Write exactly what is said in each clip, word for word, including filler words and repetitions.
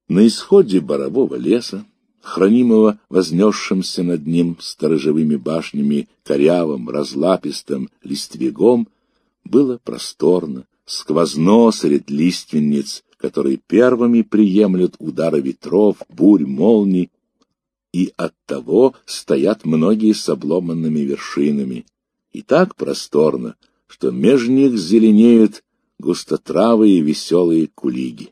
На исходе борового леса, хранимого вознесшимся над ним сторожевыми башнями корявым, разлапистым листвегом, было просторно, сквозно средь лиственниц, которые первыми приемлют удары ветров, бурь, молний, и оттого стоят многие с обломанными вершинами, и так просторно, что меж них зеленеют густотравые веселые кулиги.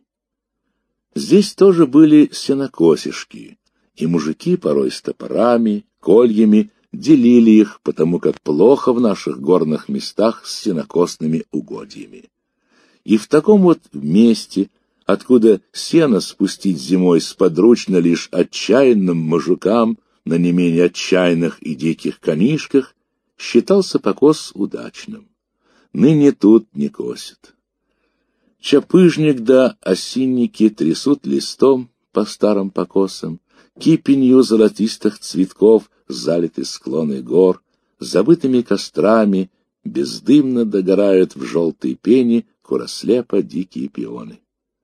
Здесь тоже были сенокосишки, и мужики порой с топорами, кольями делили их, потому как плохо в наших горных местах с сенокосными угодьями. И в таком вот месте, откуда сено спустить зимой сподручно лишь отчаянным мужикам на не менее отчаянных и диких конишках, считался покос удачным. Ныне тут не косят. Чапыжник да осинники трясут листом по старым покосам, кипенью золотистых цветков залиты склоны гор, забытыми кострами бездымно догорают в желтой пене курослепо дикие пионы.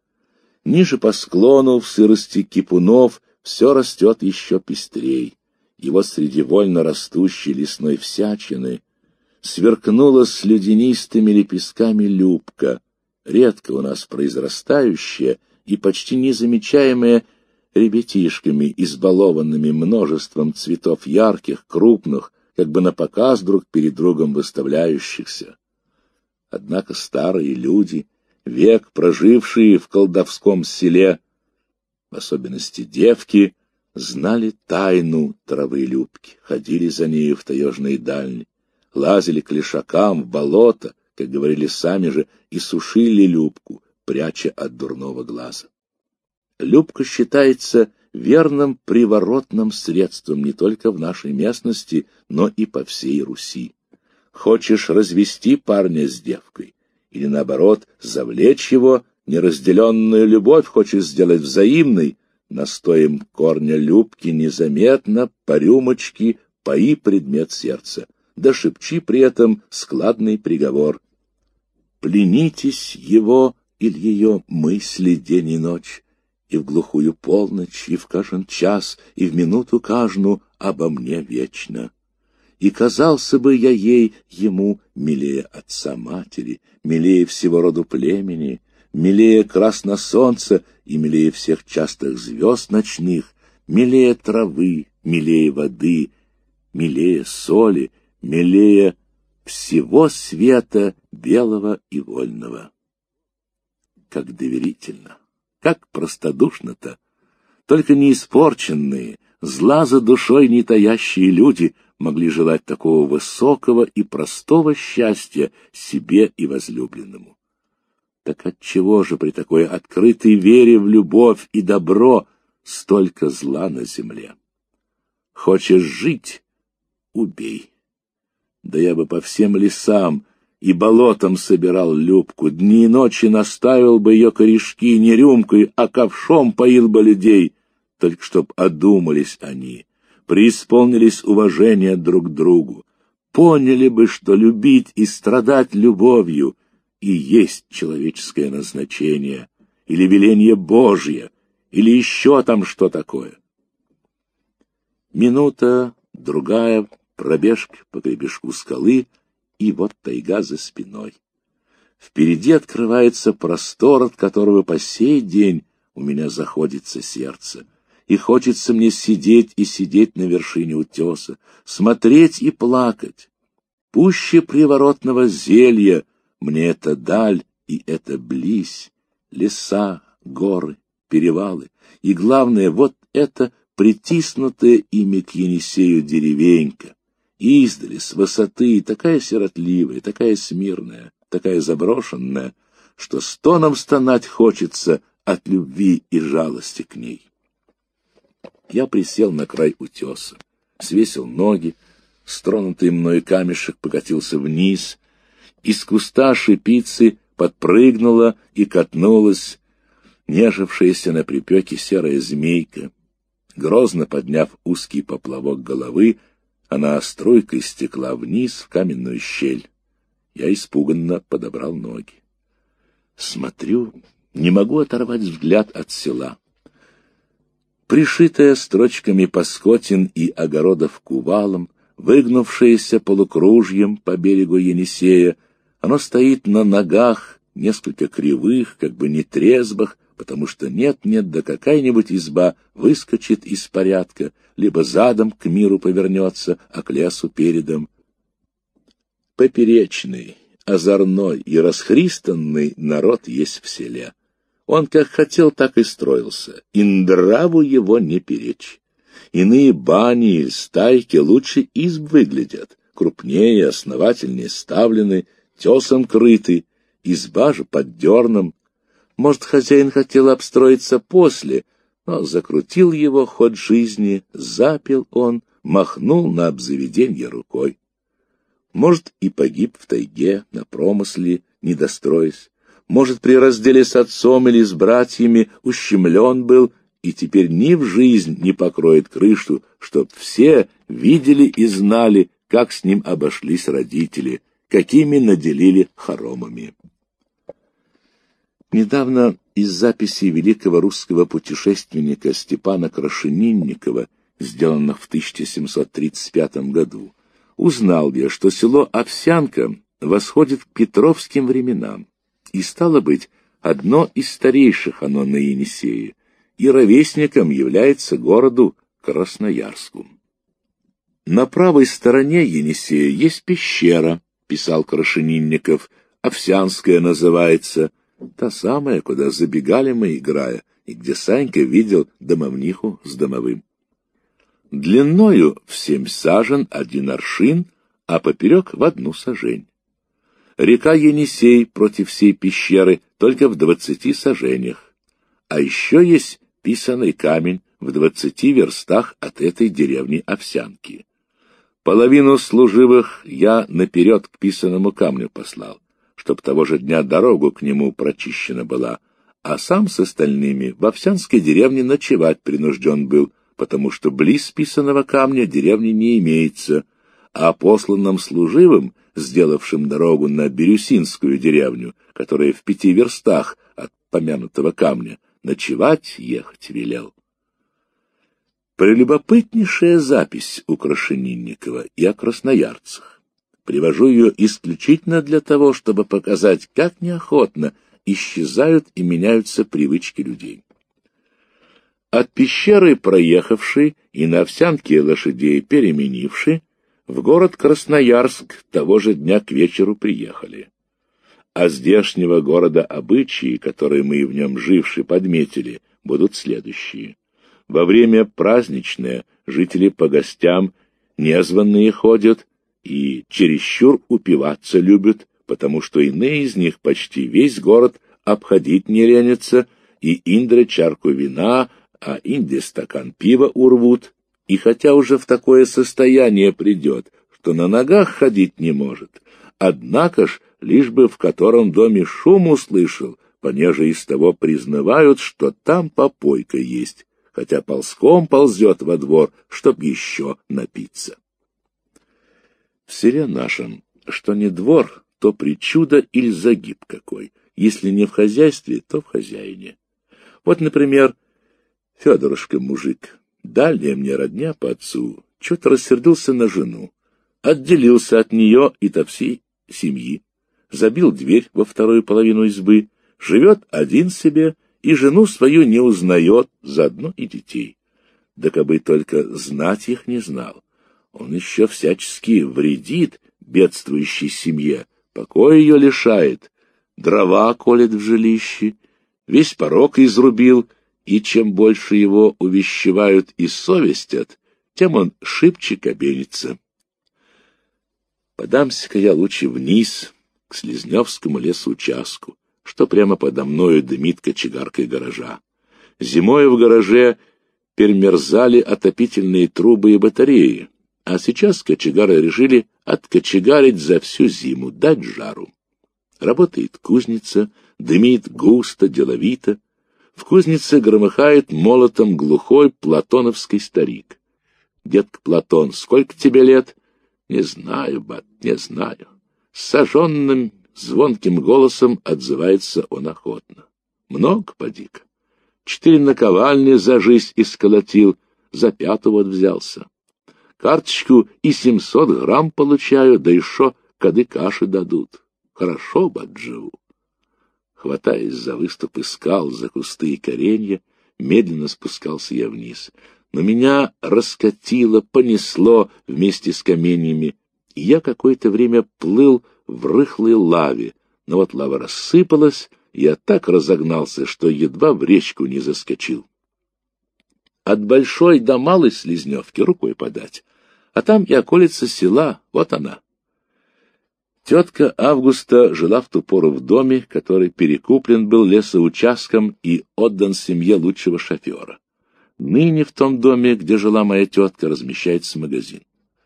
Ниже по склону в сырости кипунов все растет еще пестрей, и вот среди вольно растущей лесной всячины сверкнула с ледянистыми лепестками любка, редко у нас произрастающая и почти незамечаемая ребятишками, избалованными множеством цветов ярких, крупных, как бы напоказ друг перед другом выставляющихся. Однако старые люди, век прожившие в колдовском селе, в особенности девки, знали тайну травы любки, ходили за нею в таежные дальни, лазили к лешакам в болото, как говорили сами же, и сушили любку, пряча от дурного глаза. Любка считается верным приворотным средством не только в нашей местности, но и по всей Руси. Хочешь развести парня с девкой, или, наоборот, завлечь его, неразделенную любовь хочешь сделать взаимной, настоем корня любки незаметно, по рюмочке, пои предмет сердца, да шепчи при этом складный приговор. Пленитесь его или ее мысли день и ночь, и в глухую полночь, и в каждый час, и в минуту каждую обо мне вечно. И казался бы я ей, ему, милее отца-матери, милее всего роду племени, милее красно солнца и милее всех частых звезд ночных, милее травы, милее воды, милее соли, милее всего света белого и вольного. Как доверительно, как простодушно-то! Только неиспорченные, зла за душой не таящие люди могли желать такого высокого и простого счастья себе и возлюбленному. Так отчего же при такой открытой вере в любовь и добро столько зла на земле? Хочешь жить — убей. Да я бы по всем лесам и болотам собирал любку, дни и ночи наставил бы ее корешки не рюмкой, а ковшом поил бы людей, только чтоб одумались они, преисполнились уважения друг к другу, поняли бы, что любить и страдать любовью и есть человеческое назначение, или веление Божье, или еще там что такое. Минута, другая, пробежка по гребешку скалы, и вот тайга за спиной. Впереди открывается простор, от которого по сей день у меня заходится сердце, и хочется мне сидеть и сидеть на вершине утеса, смотреть и плакать. Пуще приворотного зелья мне это даль и это близь, леса, горы, перевалы, и, главное, вот это притиснутая ими к Енисею деревенька, издали, с высоты, такая сиротливая, такая смирная, такая заброшенная, что стоном стонать хочется от любви и жалости к ней. Я присел на край утеса, свесил ноги, стронутый мной камешек покатился вниз, из куста шипицы подпрыгнула и катнулась нежившаяся на припеке серая змейка. Грозно подняв узкий поплавок головы, она струйкой стекла вниз в каменную щель. Я испуганно подобрал ноги. Смотрю, не могу оторвать взгляд от села. пришитое строчками Паскотин и Огородов кувалом, выгнувшееся полукружьем по берегу Енисея, оно стоит на ногах, несколько кривых, как бы нетрезвых, потому что нет-нет, да какая-нибудь изба выскочит из порядка, либо задом к миру повернется, а к лесу передом. Поперечный, озорной и расхристанный народ есть в селе. Он как хотел, так и строился, и нраву его не перечь. Иные бани или стайки лучше изб выглядят, крупнее, основательнее ставлены, тесом крыты, изба же под дерном. Может, хозяин хотел обстроиться после, но закрутил его ход жизни, запил он, махнул на обзаведенье рукой. Может, и погиб в тайге, на промысле, не достроясь. Может, при разделе с отцом или с братьями ущемлен был, и теперь ни в жизнь не покроет крышу, чтоб все видели и знали, как с ним обошлись родители, какими наделили хоромами. Недавно из записей великого русского путешественника Степана Крашенинникова, сделанных в тысяча семьсот тридцать пятом году, узнал я, что село Овсянка восходит к петровским временам, и, стало быть, одно из старейших оно на Енисее, и ровесником является городу Красноярску. На правой стороне Енисея есть пещера, писал Крашенинников, Овсянская называется, та самая, куда забегали мы, играя, и где Санька видел домовниху с домовым. Длиною в семь сажен один аршин, а поперек в одну сажень. Река Енисей против всей пещеры только в двадцати саженях. А еще есть писаный камень в двадцати верстах от этой деревни Овсянки. Половину служивых я наперед к писаному камню послал, чтоб того же дня дорогу к нему прочищена была, а сам с остальными в Овсянской деревне ночевать принужден был, потому что близ писаного камня деревни не имеется, а посланным служивым, сделавшим дорогу на Бирюсинскую деревню, которая в пяти верстах от помянутого камня, ночевать ехать велел. Прелюбопытнейшая запись у Крашенинникова и о красноярцах. Привожу ее исключительно для того, чтобы показать, как неохотно исчезают и меняются привычки людей. От пещеры проехавший и на Овсянке лошадей переменивший, в город Красноярск того же дня к вечеру приехали. А здешнего города обычаи, которые мы в нем живши подметили, будут следующие. Во время праздничное жители по гостям незваные ходят и чересчур упиваться любят, потому что иные из них почти весь город обходить не ленятся, и индре чарку вина, а инде стакан пива урвут, и хотя уже в такое состояние придет, что на ногах ходить не может, однако ж, лишь бы в котором доме шум услышал, понеже из того признавают, что там попойка есть, хотя ползком ползет во двор, чтоб еще напиться. В селе нашем, что не двор, то причуда или загиб какой, если не в хозяйстве, то в хозяине. Вот, например, Федорушка мужик, дальняя мне родня по отцу, что-то рассердился на жену, отделился от нее и то всей семьи, забил дверь во вторую половину избы, живет один себе и жену свою не узнает, заодно и детей. Да кабы только знать их не знал, он еще всячески вредит бедствующей семье, покоя ее лишает, дрова колет в жилище, весь порог изрубил, и чем больше его увещевают и совестят, тем он шибче кабенится. Подамся-ка я лучше вниз, к Слизневскому лесоучастку, что прямо подо мною дымит кочегаркой гаража. Зимой в гараже перемерзали отопительные трубы и батареи, а сейчас кочегары решили откочегарить за всю зиму, дать жару. Работает кузница, дымит густо, деловито. В кузнице громыхает молотом глухой платоновский старик. Детка Платон, сколько тебе лет? Не знаю, бат, не знаю. С сожженным звонким голосом отзывается он охотно. Много, поди-ка. четыре наковальни за жизнь исколотил, за пятую вот взялся. Карточку и семьсот грамм получаю, да еще кады каши дадут. Хорошо бы отживу. Хватаясь за выступы скал, за кусты и коренья, медленно спускался я вниз. Но меня раскатило, понесло вместе с каменьями, и я какое-то время плыл в рыхлой лаве, но вот лава рассыпалась, и я так разогнался, что едва в речку не заскочил. От большой до малой Слизневки рукой подать, а там и околица села, вот она. Тетка Августа жила в ту пору в доме, который перекуплен был лесоучастком и отдан семье лучшего шофера. Ныне в том доме, где жила моя тетка, размещается магазин.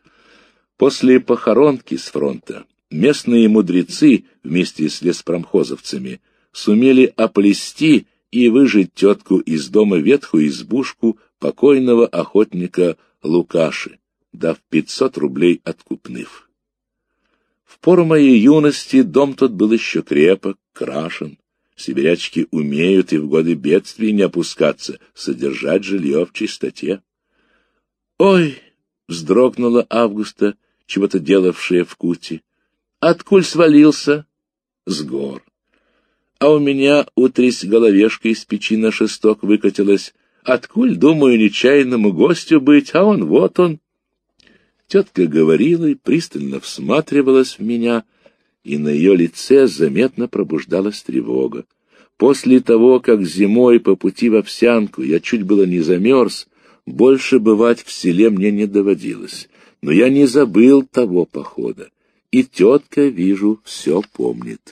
После похоронки с фронта местные мудрецы вместе с леспромхозовцами сумели оплести и выжить тетку из дома ветхую избушку покойного охотника Лукаши, дав пятьсот рублей откупных. В пору моей юности дом тот был еще крепок, крашен. Сибирячки умеют и в годы бедствий не опускаться, содержать жилье в чистоте. «Ой!» — вздрогнула Августа, чего-то делавшая в куте. «Откуль свалился?» «С гор. А у меня утрись головешка из печи на шесток выкатилась. Откуль, думаю, нечаянному гостю быть, а он вот он». Тетка говорила и пристально всматривалась в меня, и на ее лице заметно пробуждалась тревога. После того, как зимой по пути в Овсянку я чуть было не замерз, больше бывать в селе мне не доводилось. Но я не забыл того похода, и тетка, вижу, все помнит.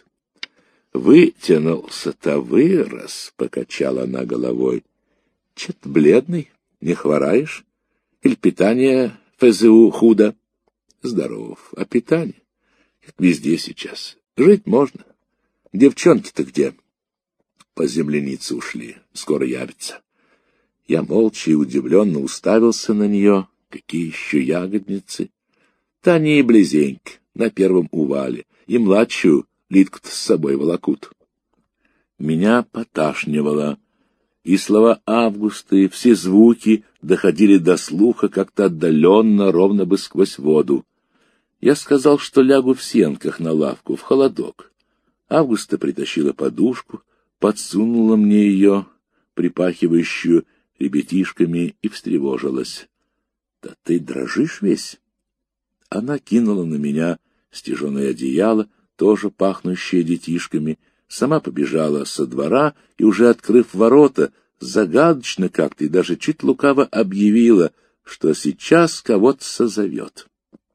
«Вытянулся-то вырос», — покачала она головой. «Чё-то бледный, не хвораешь? Или питание ФЗУ худо?» «Здоров, а питание? Как везде сейчас. Жить можно. Девчонки-то где?» «По землянице ушли, скоро явятся». Я молча и удивленно уставился на нее. Какие еще ягодницы? Таня и близенько, на первом увале, и младшую Литку-то с собой волокут. Меня поташнивало, и слова Августы, и все звуки доходили до слуха как-то отдаленно, ровно бы сквозь воду. Я сказал, что лягу в сенках на лавку, в холодок. Августа притащила подушку, подсунула мне ее, припахивающую ребятишками, и встревожилась. «Да ты дрожишь весь?» Она кинула на меня стяженое одеяло, тоже пахнущее детишками, сама побежала со двора и, уже открыв ворота, загадочно как-то и даже чуть лукаво объявила, что сейчас кого-то созовет.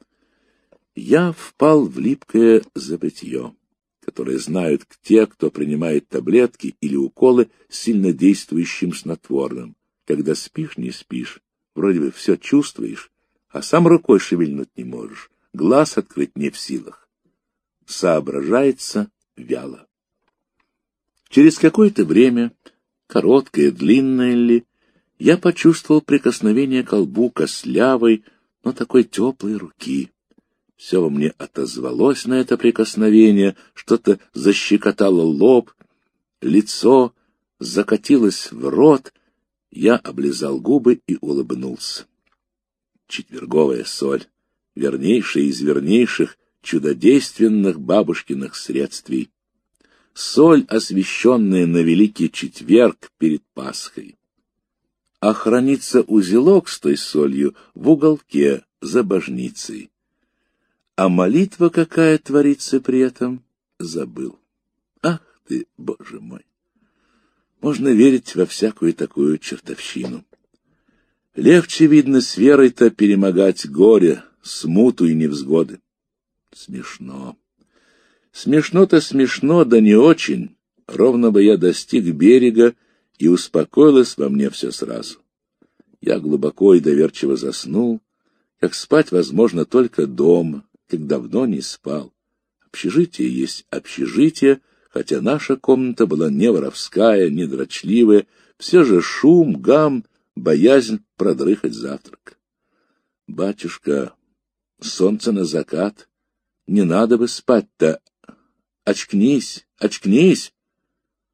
Я впал в липкое забытье, которое знают те, кто принимает таблетки или уколы с сильнодействующим снотворным. Когда спишь, не спишь, вроде бы все чувствуешь, а сам рукой шевельнуть не можешь, глаз открыть не в силах. Соображается вяло. Через какое-то время, короткое, длинное ли, я почувствовал прикосновение к лбу костлявой, но такой теплой руки. Все во мне отозвалось на это прикосновение, что-то защекотало лоб, лицо закатилось в рот. Я облизал губы и улыбнулся. Четверговая соль, вернейшая из вернейших чудодейственных бабушкиных средствий. Соль, освященная на Великий Четверг перед Пасхой. А хранится узелок с той солью в уголке за божницей. А молитва какая творится при этом, забыл. Ах ты, Боже мой! Можно верить во всякую такую чертовщину. Легче, видно, с верой-то перемогать горе, смуту и невзгоды. Смешно. Смешно-то смешно, да не очень. Ровно бы я достиг берега, и успокоилось во мне все сразу. Я глубоко и доверчиво заснул, как спать возможно только дома, как давно не спал. Общежитие есть общежитие, хотя наша комната была не воровская, не дрочливая, все же шум, гам, боязнь продрыхать завтрак. Батюшка, солнце на закат, не надо бы спать-то. Очкнись, очкнись.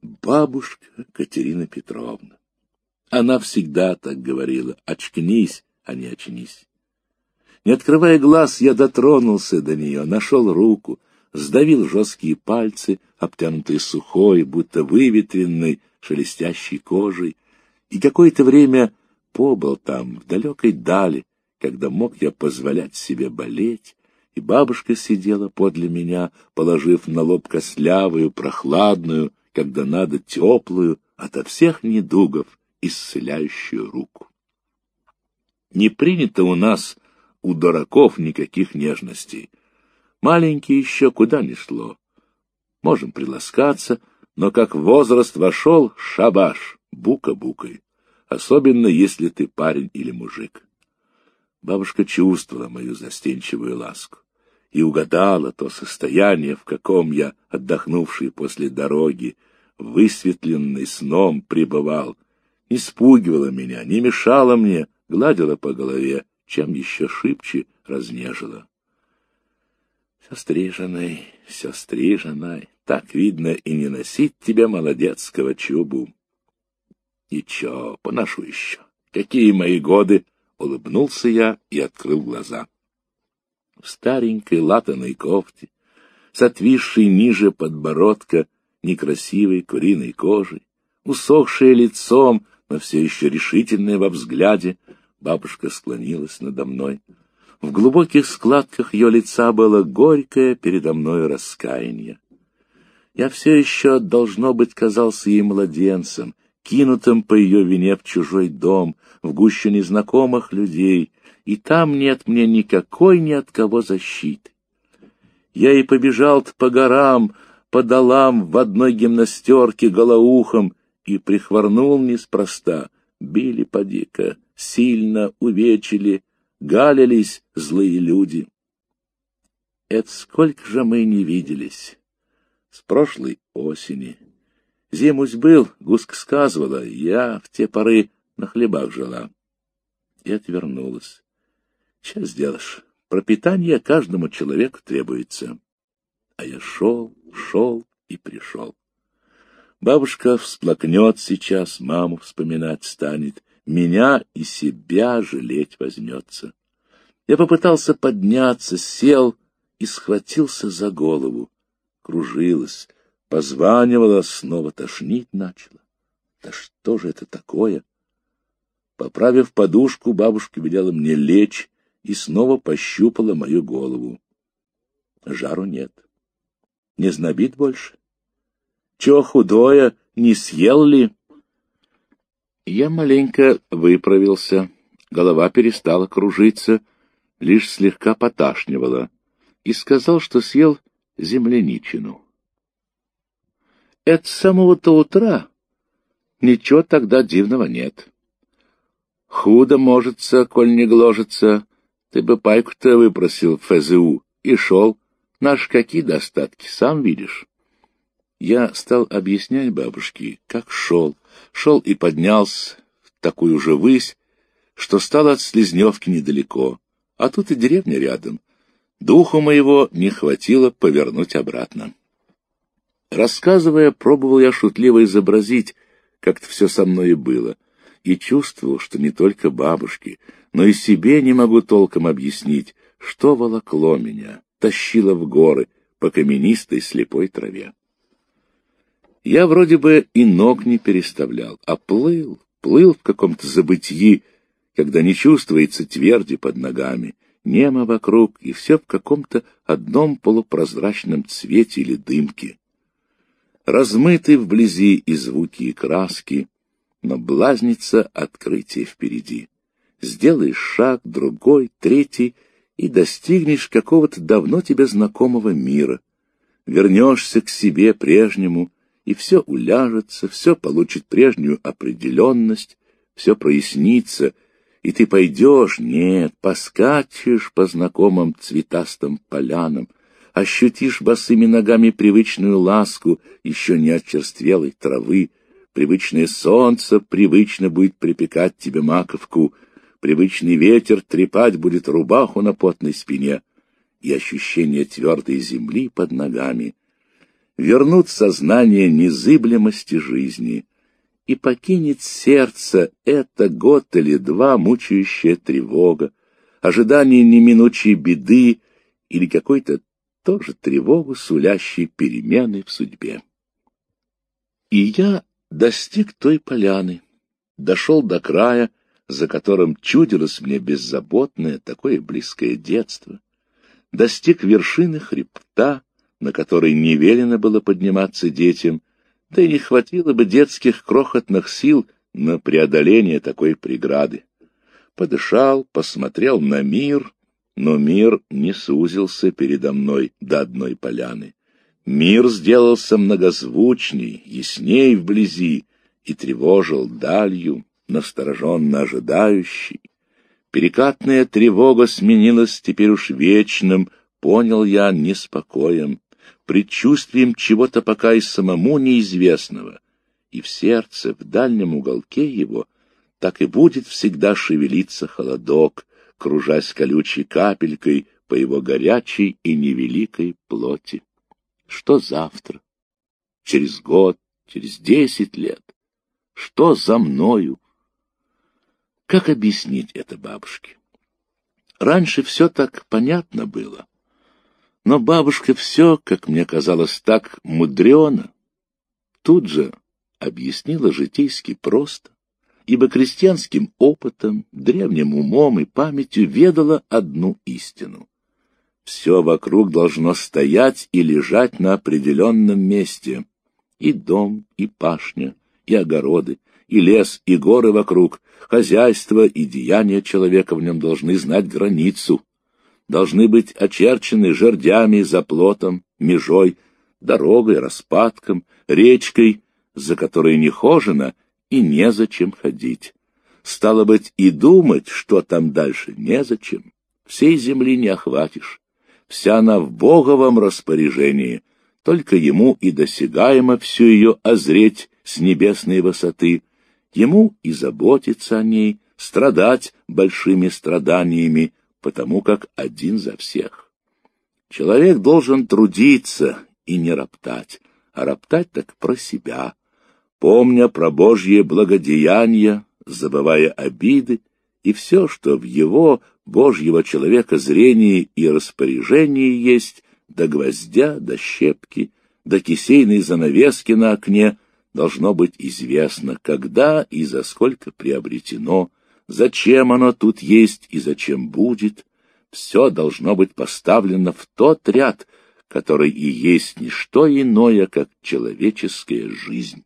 бабушка Катерина Петровна. Она всегда так говорила: очкнись, а не очнись. Не открывая глаз, я дотронулся до нее, нашел руку, сдавил жесткие пальцы, обтянутые сухой, будто выветренной, шелестящей кожей, и какое-то время побыл там, в далекой дали, когда мог я позволять себе болеть, и бабушка сидела подле меня, положив на лоб костлявую, прохладную, когда надо, теплую, ото всех недугов исцеляющую руку. Не принято у нас, у дураков, никаких нежностей. Маленький еще куда ни шло. Можем приласкаться, но как в возраст вошел, шабаш, бука-букой, особенно если ты парень или мужик. Бабушка чувствовала мою застенчивую ласку и угадала то состояние, в каком я, отдохнувший после дороги, высветленный сном пребывал, не спугивала меня, не мешала мне, гладила по голове, чем еще шибче разнежила. Все стриженной, все стриженной, так видно и не носить тебе молодецкого чубу. Ничего, поношу еще. Какие мои годы! Улыбнулся я и открыл глаза. В старенькой латаной кофте, с отвисшей ниже подбородка некрасивой куриной кожей, усохшее лицом, но все еще решительное во взгляде, бабушка склонилась надо мной. В глубоких складках ее лица было горькое передо мной раскаяние. Я все еще, должно быть, казался ей младенцем, кинутым по ее вине в чужой дом, в гущу незнакомых людей, и там нет мне никакой ни от кого защиты. Я и побежал-то по горам, по долам в одной гимнастерке голоухом и прихворнул неспроста. Били поди-ка, сильно увечили, галились злые люди. Это сколько же мы не виделись. С прошлой осени. Зимусь был, Гуска сказывала, я в те поры на хлебах жила. И отвернулась. Че сделаешь? Пропитание каждому человеку требуется. А я шел, шел и пришел. Бабушка всплакнет сейчас, маму вспоминать станет, меня и себя жалеть возьмется. Я попытался подняться, сел и схватился за голову. Кружилась, позванивала, снова тошнить начала. Да что же это такое? Поправив подушку, бабушка велела мне лечь и снова пощупала мою голову. Жару нет. Не знобит больше? Чё худое, не съел ли? Я маленько выправился, голова перестала кружиться, лишь слегка поташнивала, и сказал, что съел земляничину. Это с самого-то утра ничего тогда дивного нет. Худо можется, коль не гложется, ты бы пайку-то выпросил в эф зэ у и шел. Наши какие достатки, сам видишь. Я стал объяснять бабушке, как шел, шел и поднялся в такую же высь, что стало от Слизневки недалеко, а тут и деревня рядом. Духу моего не хватило повернуть обратно. Рассказывая, пробовал я шутливо изобразить, как-то все со мной и было, и чувствовал, что не только бабушке, но и себе не могу толком объяснить, что волокло меня, тащило в горы по каменистой слепой траве. Я вроде бы и ног не переставлял, а плыл, плыл в каком-то забытьи, когда не чувствуется тверди под ногами, немо вокруг, и все в каком-то одном полупрозрачном цвете или дымке. Размыты вблизи и звуки, и краски, но блазнится открытие впереди. Сделаешь шаг, другой, третий, и достигнешь какого-то давно тебе знакомого мира. Вернешься к себе прежнему, и все уляжется, все получит прежнюю определенность, все прояснится, и ты пойдешь, нет, поскачешь по знакомым цветастым полянам, ощутишь босыми ногами привычную ласку еще не очерствелой травы, привычное солнце привычно будет припекать тебе маковку, привычный ветер трепать будет рубаху на потной спине, и ощущение твердой земли под ногами. вернут сознание незыблемости жизни, и покинет сердце это год или два мучающая тревога, ожидание неминучей беды или какой-то тоже тревогу, сулящей перемены в судьбе. И я достиг той поляны, дошел до края, за которым чудилось мне беззаботное, такое близкое детство, достиг вершины хребта, на который не велено было подниматься детям, да и не хватило бы детских крохотных сил на преодоление такой преграды. Подышал, посмотрел на мир, но мир не сузился передо мной до одной поляны. Мир сделался многозвучней, ясней вблизи и тревожил далью, настороженно ожидающий. Перекатная тревога сменилась теперь уж вечным, понял я, неспокоем, предчувствием чего-то пока и самому неизвестного, и в сердце, в дальнем уголке его, так и будет всегда шевелиться холодок, кружась колючей капелькой по его горячей и невеликой плоти. Что завтра? Через год, через десять лет? Что за мною? Как объяснить это бабушке? Раньше все так понятно было. Но бабушка все, как мне казалось, так мудрено, тут же объяснила житейски просто, ибо крестьянским опытом, древним умом и памятью ведала одну истину. Все вокруг должно стоять и лежать на определенном месте. И дом, и пашня, и огороды, и лес, и горы вокруг, хозяйство и деяния человека в нем должны знать границу, должны быть очерчены жердями, заплотом, межой, дорогой, распадком, речкой, за которой не хожено и незачем ходить. Стало быть, и думать, что там дальше, незачем. Всей земли не охватишь. Вся она в Боговом распоряжении, только ему и досягаемо всю ее озреть с небесной высоты, ему и заботиться о ней, страдать большими страданиями, потому как один за всех. Человек должен трудиться и не роптать, а роптать так про себя, помня про Божье благодеяние, забывая обиды и все, что в его, Божьего человека, зрении и распоряжении есть, до гвоздя, до щепки, до кисейной занавески на окне, должно быть известно, когда и за сколько приобретено, зачем оно тут есть и зачем будет. Все должно быть поставлено в тот ряд, который и есть не что иное, как человеческая жизнь.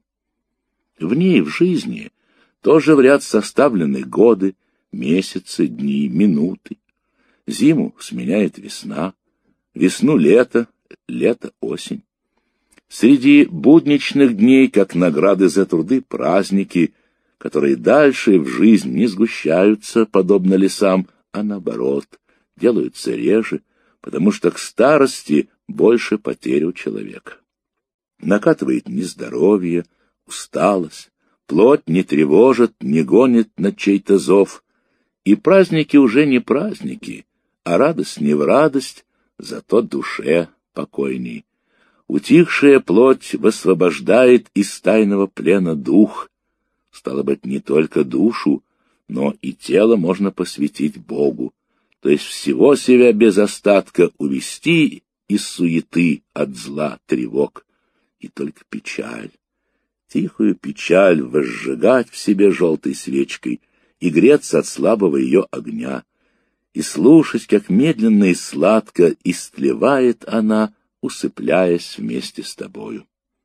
В ней, в жизни, тоже в ряд составлены годы, месяцы, дни, минуты. Зиму сменяет весна, весну лето, лето осень. Среди будничных дней, как награды за труды, праздники, которые дальше в жизнь не сгущаются, подобно лесам, а наоборот, делаются реже, потому что к старости больше потерь у человека. Накатывает нездоровье, усталость, плоть не тревожит, не гонит на чей-то зов, и праздники уже не праздники, а радость не в радость, зато душе покойней. Утихшая плоть высвобождает из тайного плена дух. Стало быть, не только душу, но и тело можно посвятить Богу, то есть всего себя без остатка увести из суеты, от зла, тревог, и только печаль, тихую печаль возжигать в себе желтой свечкой и греться от слабого ее огня, и слушать, как медленно и сладко истлевает она, усыпляясь вместе с тобою.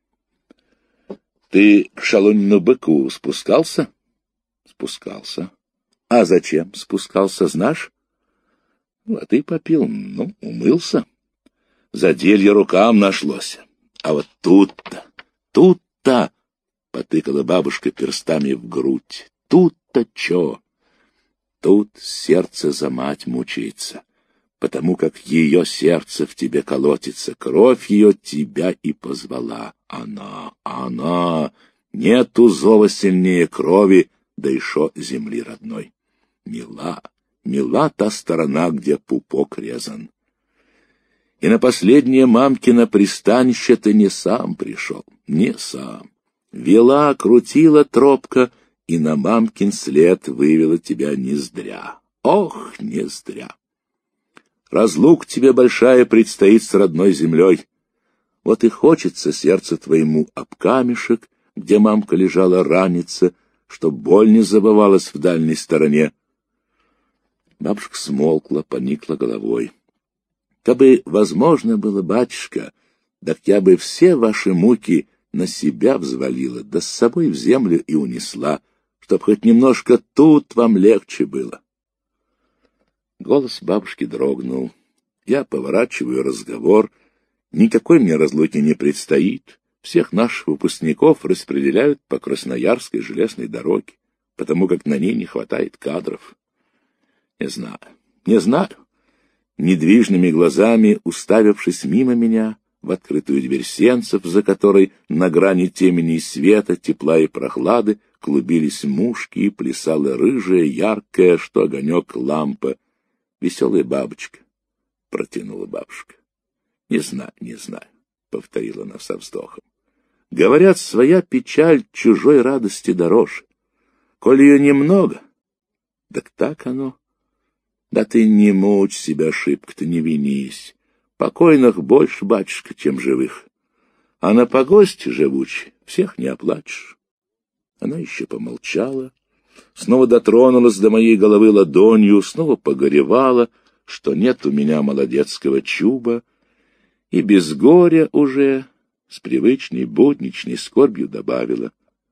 Ты к шалунину быку спускался? Спускался. А зачем спускался, знаешь? Ну, а ты попил, ну, умылся. Заделье рукам нашлось. А вот тут-то, тут-то, потыкала бабушка перстами в грудь. Тут-то чё? Тут сердце за мать мучается, потому как ее сердце в тебе колотится, кровь ее тебя и позвала. Она, она, нету зова сильнее крови, да и шо земли родной. Мила, мила та сторона, где пупок резан. И на последнее мамкино пристанище ты не сам пришел, не сам. Вела, крутила тропка, и на мамкин след вывела тебя не зря. Ох, не зря. Разлук тебе большая предстоит с родной землей. Вот и хочется сердцу твоему об камешек, где мамка лежала раниться, чтоб боль не забывалась в дальней стороне. Бабушка смолкла, поникла головой. Кабы возможно было, батюшка, так я бы все ваши муки на себя взвалила, да с собой в землю и унесла, чтоб хоть немножко тут вам легче было. Голос бабушки дрогнул. Я поворачиваю разговор. Никакой мне разлуки не предстоит. Всех наших выпускников распределяют по Красноярской железной дороге, потому как на ней не хватает кадров. Не знаю, не знаю. Недвижными глазами, уставившись мимо меня, в открытую дверь сенцев, за которой на грани темени и света, тепла и прохлады клубились мушки и плясала рыжая, яркая, что огонек лампа. Веселая бабочка, — протянула бабушка. — Не знаю, не знаю, — повторила она со вздохом. — Говорят, своя печаль чужой радости дороже. Коль ее немного, так так оно. Да ты не мучь себя, шибко, ты не винись. Покойных больше, батюшка, чем живых. А на погосте живучи всех не оплачешь. Она еще помолчала, снова дотронулась до моей головы ладонью, снова погоревала, что нет у меня молодецкого чуба, и без горя уже с привычной будничной скорбью добавила: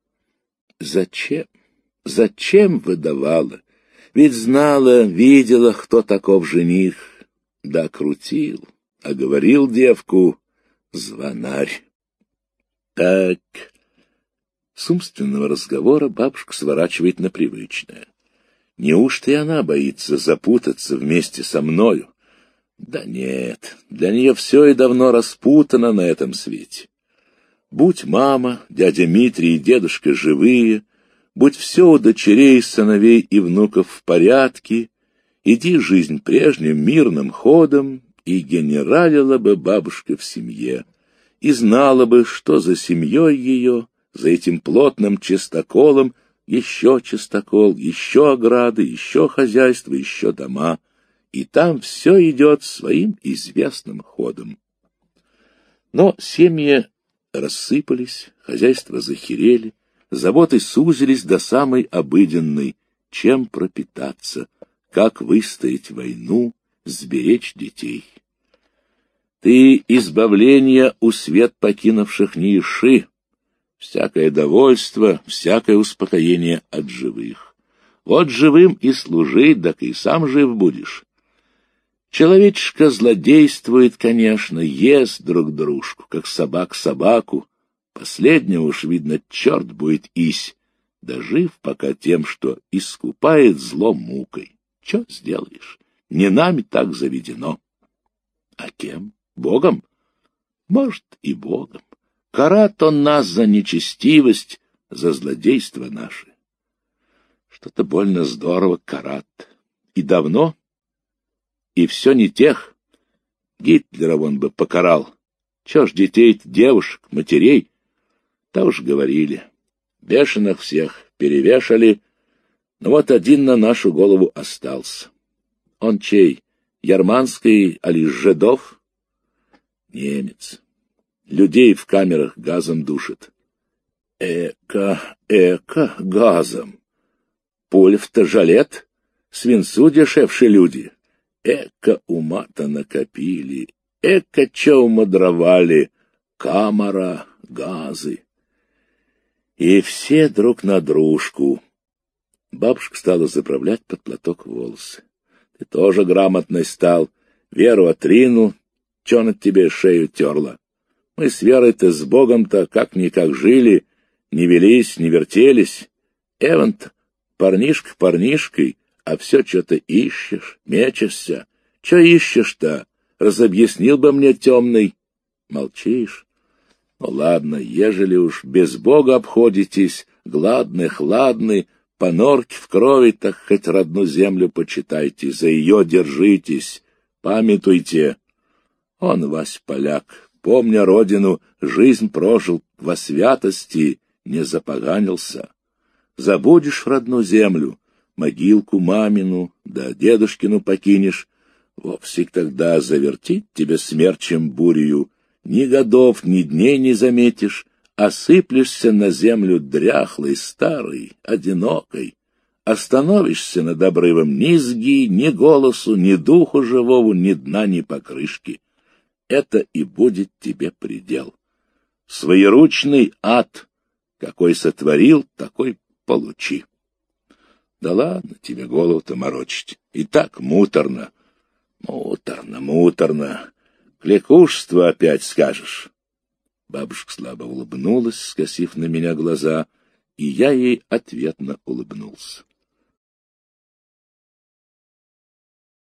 «Зачем? Зачем выдавала? Ведь знала, видела, кто таков жених. Да крутил, а говорил девку звонарь». Так, с умственного разговора бабушка сворачивает на привычное. Неужто и она боится запутаться вместе со мною? Да нет, для нее все и давно распутано на этом свете. Будь мама, дядя Митрий и дедушка живые, будь все у дочерей, сыновей и внуков в порядке, иди жизнь прежним мирным ходом, и генералила бы бабушка в семье, и знала бы, что за семьей ее, за этим плотным чистоколом, еще чистокол, еще ограды, еще хозяйство, еще дома, и там все идет своим известным ходом. Но семьи рассыпались, хозяйства захерели, заботы сузились до самой обыденной: чем пропитаться, как выстоять войну, сберечь детей. Ты избавление у свет покинувших не иши, всякое довольство, всякое успокоение от живых. Вот живым и служи, так и сам жив будешь. Человечишка злодействует, конечно, ест друг дружку, как собак собаку. Последнего уж, видно, черт будет ись, да жив пока тем, что искупает зло мукой. Че сделаешь? Не нами так заведено. А кем? Богом? Может, и Богом. Карат он нас за нечестивость, за злодейство наше. Что-то больно здорово карат. И давно? И все не тех. Гитлера вон бы покарал. Че ж детей, девушек, матерей? Да уж говорили. Бешеных всех перевешали, но вот один на нашу голову остался. Он чей? Ярманский, али жидов? Немец. Людей в камерах газом душит. Эка, эка, газом. Пульв-то жалет, свинцу дешевше люди. Эка ума-то накопили, эка чё умудровали, камера, газы. И все друг на дружку. Бабушка стала заправлять под платок волосы. Ты тоже грамотный стал, Веру отринул, чё над тебе шею терла? Мы с Верой-то с Богом-то как-никак жили, не велись, не вертелись. Эван-то парнишка парнишкой, а все что-то ищешь, мечешься. Че ищешь-то? Разобъяснил бы мне темный. Молчишь? Ну ладно, ежели уж без Бога обходитесь, гладны, хладны, по норке в крови, так хоть родную землю почитайте, за ее держитесь, памятуйте. Он, Вась, поляк, помня родину, жизнь прожил во святости, не запоганился. Забудешь родную землю, могилку мамину, да дедушкину покинешь, вовсе тогда завертит тебя смерчем бурею, ни годов, ни дней не заметишь, осыплешься на землю дряхлой, старой, одинокой. Остановишься над обрывом ни изги, ни голосу, ни духу живого, ни дна, ни покрышки. Это и будет тебе предел. Своеручный ад, какой сотворил, такой получи. Да ладно тебе голову-то морочить, и так муторно, муторно, муторно. Кликушество опять скажешь. Бабушка слабо улыбнулась, скосив на меня глаза, и я ей ответно улыбнулся.